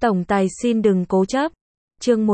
Tổng tài xin đừng cố chấp. Chương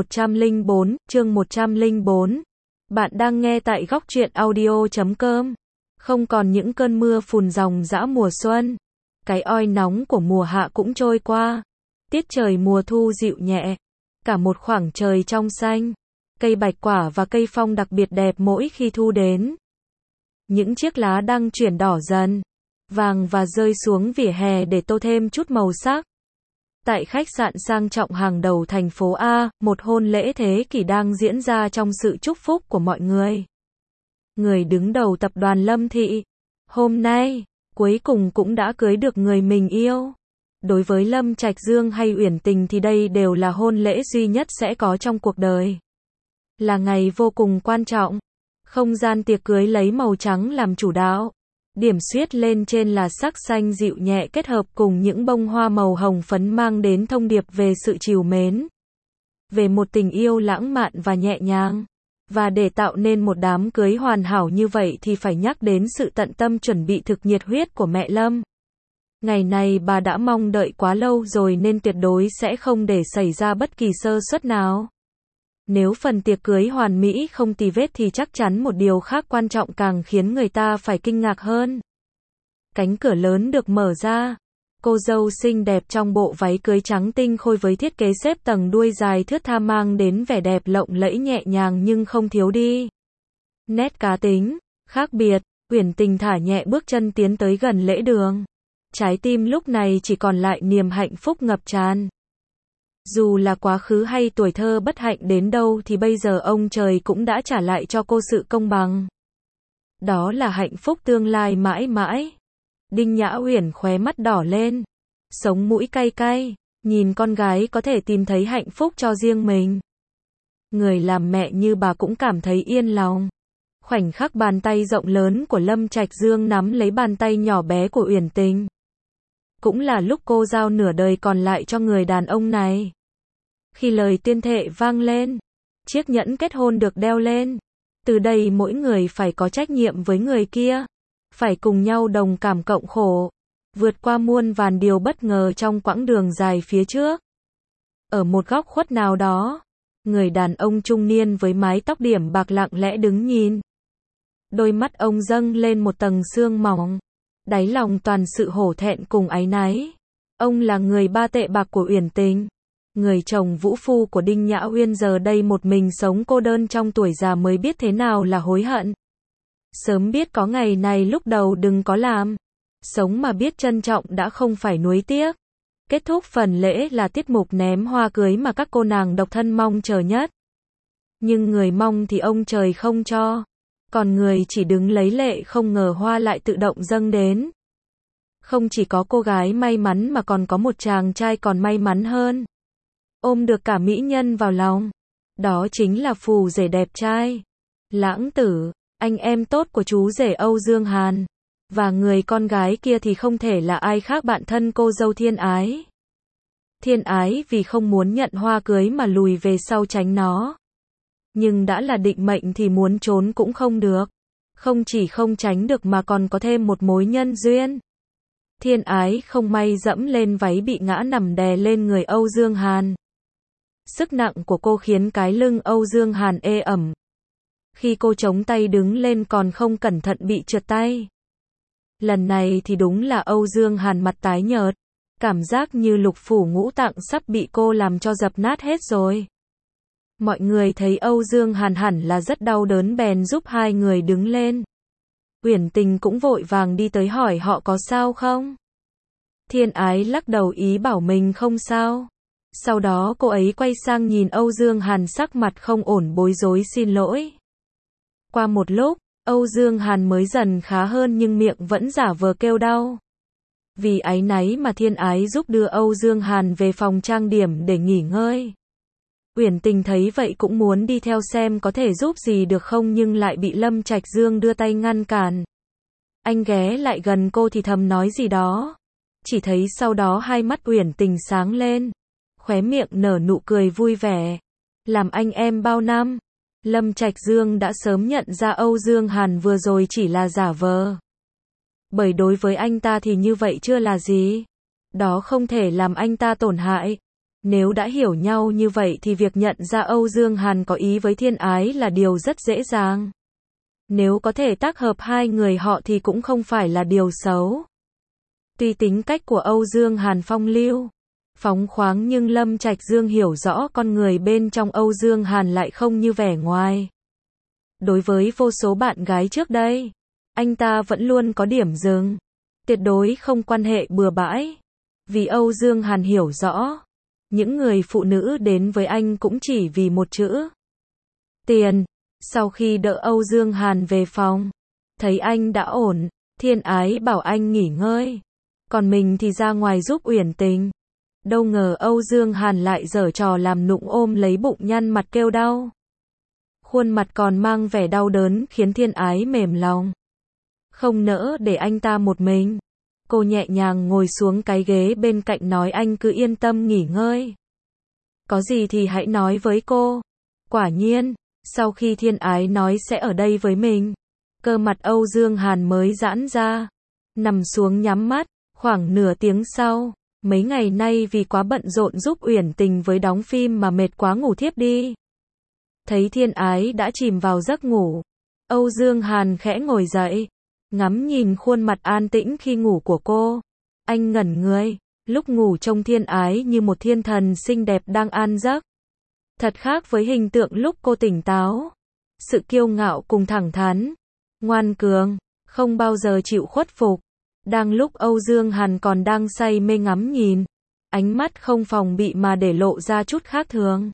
104. Bạn đang nghe tại góc truyện audio.com. Không còn những cơn mưa phùn ròng rã mùa xuân. Cái oi nóng của mùa hạ cũng trôi qua. Tiết trời mùa thu dịu nhẹ. Cả một khoảng trời trong xanh. Cây bạch quả và cây phong đặc biệt đẹp mỗi khi thu đến. Những chiếc lá đang chuyển đỏ dần, vàng và rơi xuống vỉa hè để tô thêm chút màu sắc. Tại khách sạn sang trọng hàng đầu thành phố A, một hôn lễ thế kỷ đang diễn ra trong sự chúc phúc của mọi người. Người đứng đầu tập đoàn Lâm Thị, hôm nay, cuối cùng cũng đã cưới được người mình yêu. Đối với Lâm Trạch Dương hay Uyển Tình thì đây đều là hôn lễ duy nhất sẽ có trong cuộc đời. Là ngày vô cùng quan trọng. Không gian tiệc cưới lấy màu trắng làm chủ đạo. Điểm xuyết lên trên là sắc xanh dịu nhẹ kết hợp cùng những bông hoa màu hồng phấn mang đến thông điệp về sự trìu mến. Về một tình yêu lãng mạn và nhẹ nhàng. Và để tạo nên một đám cưới hoàn hảo như vậy thì phải nhắc đến sự tận tâm chuẩn bị thực nhiệt huyết của mẹ Lâm. Ngày này bà đã mong đợi quá lâu rồi nên tuyệt đối sẽ không để xảy ra bất kỳ sơ suất nào. Nếu phần tiệc cưới hoàn mỹ không tì vết thì chắc chắn một điều khác quan trọng càng khiến người ta phải kinh ngạc hơn. Cánh cửa lớn được mở ra. Cô dâu xinh đẹp trong bộ váy cưới trắng tinh khôi với thiết kế xếp tầng đuôi dài thướt tha mang đến vẻ đẹp lộng lẫy nhẹ nhàng nhưng không thiếu đi nét cá tính, khác biệt. Uyển Tình thả nhẹ bước chân tiến tới gần lễ đường. Trái tim lúc này chỉ còn lại niềm hạnh phúc ngập tràn. Dù là quá khứ hay tuổi thơ bất hạnh đến đâu thì bây giờ ông trời cũng đã trả lại cho cô sự công bằng. Đó là hạnh phúc tương lai mãi mãi. Đinh Nhã Uyển khóe mắt đỏ lên. Sống mũi cay cay. Nhìn con gái có thể tìm thấy hạnh phúc cho riêng mình. Người làm mẹ như bà cũng cảm thấy yên lòng. Khoảnh khắc bàn tay rộng lớn của Lâm Trạch Dương nắm lấy bàn tay nhỏ bé của Uyển Tình. Cũng là lúc cô giao nửa đời còn lại cho người đàn ông này. Khi lời tuyên thệ vang lên, chiếc nhẫn kết hôn được đeo lên. Từ đây mỗi người phải có trách nhiệm với người kia. Phải cùng nhau đồng cảm cộng khổ. Vượt qua muôn vàn điều bất ngờ trong quãng đường dài phía trước. Ở một góc khuất nào đó, người đàn ông trung niên với mái tóc điểm bạc lặng lẽ đứng nhìn. Đôi mắt ông dâng lên một tầng sương mỏng. Đáy lòng toàn sự hổ thẹn cùng áy náy. Ông là người ba tệ bạc của Uyển Tình. Người chồng vũ phu của Đinh Nhã Uyên giờ đây một mình sống cô đơn trong tuổi già mới biết thế nào là hối hận. Sớm biết có ngày này lúc đầu đừng có làm. Sống mà biết trân trọng đã không phải nuối tiếc. Kết thúc phần lễ là tiết mục ném hoa cưới mà các cô nàng độc thân mong chờ nhất. Nhưng người mong thì ông trời không cho. Còn người chỉ đứng lấy lệ không ngờ hoa lại tự động dâng đến. Không chỉ có cô gái may mắn mà còn có một chàng trai còn may mắn hơn. Ôm được cả mỹ nhân vào lòng. Đó chính là phù rể đẹp trai. Lãng Tử, anh em tốt của chú rể Âu Dương Hàn. Và người con gái kia thì không thể là ai khác bạn thân cô dâu Thiên Ái. Thiên Ái vì không muốn nhận hoa cưới mà lùi về sau tránh nó. Nhưng đã là định mệnh thì muốn trốn cũng không được. Không chỉ không tránh được mà còn có thêm một mối nhân duyên. Thiên Ái không may dẫm lên váy bị ngã nằm đè lên người Âu Dương Hàn. Sức nặng của cô khiến cái lưng Âu Dương Hàn ê ẩm. Khi cô chống tay đứng lên còn không cẩn thận bị trượt tay. Lần này thì đúng là Âu Dương Hàn mặt tái nhợt. Cảm giác như lục phủ ngũ tạng sắp bị cô làm cho dập nát hết rồi. Mọi người thấy Âu Dương Hàn hẳn là rất đau đớn bèn giúp hai người đứng lên. Uyển Tình cũng vội vàng đi tới hỏi họ có sao không. Thiên Ái lắc đầu ý bảo mình không sao. Sau đó cô ấy quay sang nhìn Âu Dương Hàn sắc mặt không ổn bối rối xin lỗi. Qua một lúc, Âu Dương Hàn mới dần khá hơn nhưng miệng vẫn giả vờ kêu đau. Vì áy náy mà Thiên Ái giúp đưa Âu Dương Hàn về phòng trang điểm để nghỉ ngơi. Uyển Tình thấy vậy cũng muốn đi theo xem có thể giúp gì được không nhưng lại bị Lâm Trạch Dương đưa tay ngăn cản. Anh ghé lại gần cô thì thầm nói gì đó. Chỉ thấy sau đó hai mắt Uyển Tình sáng lên. Khóe miệng nở nụ cười vui vẻ. Làm anh em bao năm. Lâm Trạch Dương đã sớm nhận ra Âu Dương Hàn vừa rồi chỉ là giả vờ. Bởi đối với anh ta thì như vậy chưa là gì. Đó không thể làm anh ta tổn hại. Nếu đã hiểu nhau như vậy thì việc nhận ra Âu Dương Hàn có ý với Thiên Ái là điều rất dễ dàng. Nếu có thể tác hợp hai người họ thì cũng không phải là điều xấu. Tuy tính cách của Âu Dương Hàn phong lưu, phóng khoáng nhưng Lâm Trạch Dương hiểu rõ con người bên trong Âu Dương Hàn lại không như vẻ ngoài. Đối với vô số bạn gái trước đây, anh ta vẫn luôn có điểm dừng. Tuyệt đối không quan hệ bừa bãi. Vì Âu Dương Hàn hiểu rõ, những người phụ nữ đến với anh cũng chỉ vì một chữ: tiền. Sau khi đỡ Âu Dương Hàn về phòng, thấy anh đã ổn, Thiên Ái bảo anh nghỉ ngơi, còn mình thì ra ngoài giúp Uyển Tình. Đâu ngờ Âu Dương Hàn lại giở trò làm nũng ôm lấy bụng nhăn mặt kêu đau. Khuôn mặt còn mang vẻ đau đớn khiến Thiên Ái mềm lòng. Không nỡ để anh ta một mình. Cô nhẹ nhàng ngồi xuống cái ghế bên cạnh nói anh cứ yên tâm nghỉ ngơi. Có gì thì hãy nói với cô. Quả nhiên, sau khi Thiên Ái nói sẽ ở đây với mình, cơ mặt Âu Dương Hàn mới giãn ra. Nằm xuống nhắm mắt, khoảng nửa tiếng sau, mấy ngày nay vì quá bận rộn giúp Uyển Tình với đóng phim mà mệt quá ngủ thiếp đi. Thấy Thiên Ái đã chìm vào giấc ngủ, Âu Dương Hàn khẽ ngồi dậy, ngắm nhìn khuôn mặt an tĩnh khi ngủ của cô. Anh ngẩn người, lúc ngủ trông Thiên Ái như một thiên thần xinh đẹp đang an giấc. Thật khác với hình tượng lúc cô tỉnh táo. Sự kiêu ngạo cùng thẳng thắn, ngoan cường, không bao giờ chịu khuất phục. Đang lúc Âu Dương Hàn còn đang say mê ngắm nhìn, ánh mắt không phòng bị mà để lộ ra chút khác thường.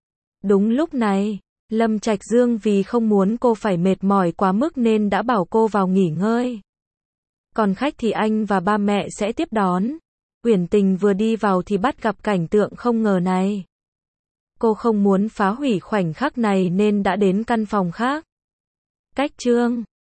Đúng lúc này, Lâm Trạch Dương vì không muốn cô phải mệt mỏi quá mức nên đã bảo cô vào nghỉ ngơi. Còn khách thì anh và ba mẹ sẽ tiếp đón. Uyển Tình vừa đi vào thì bắt gặp cảnh tượng không ngờ này. Cô không muốn phá hủy khoảnh khắc này nên đã đến căn phòng khác. Cách chương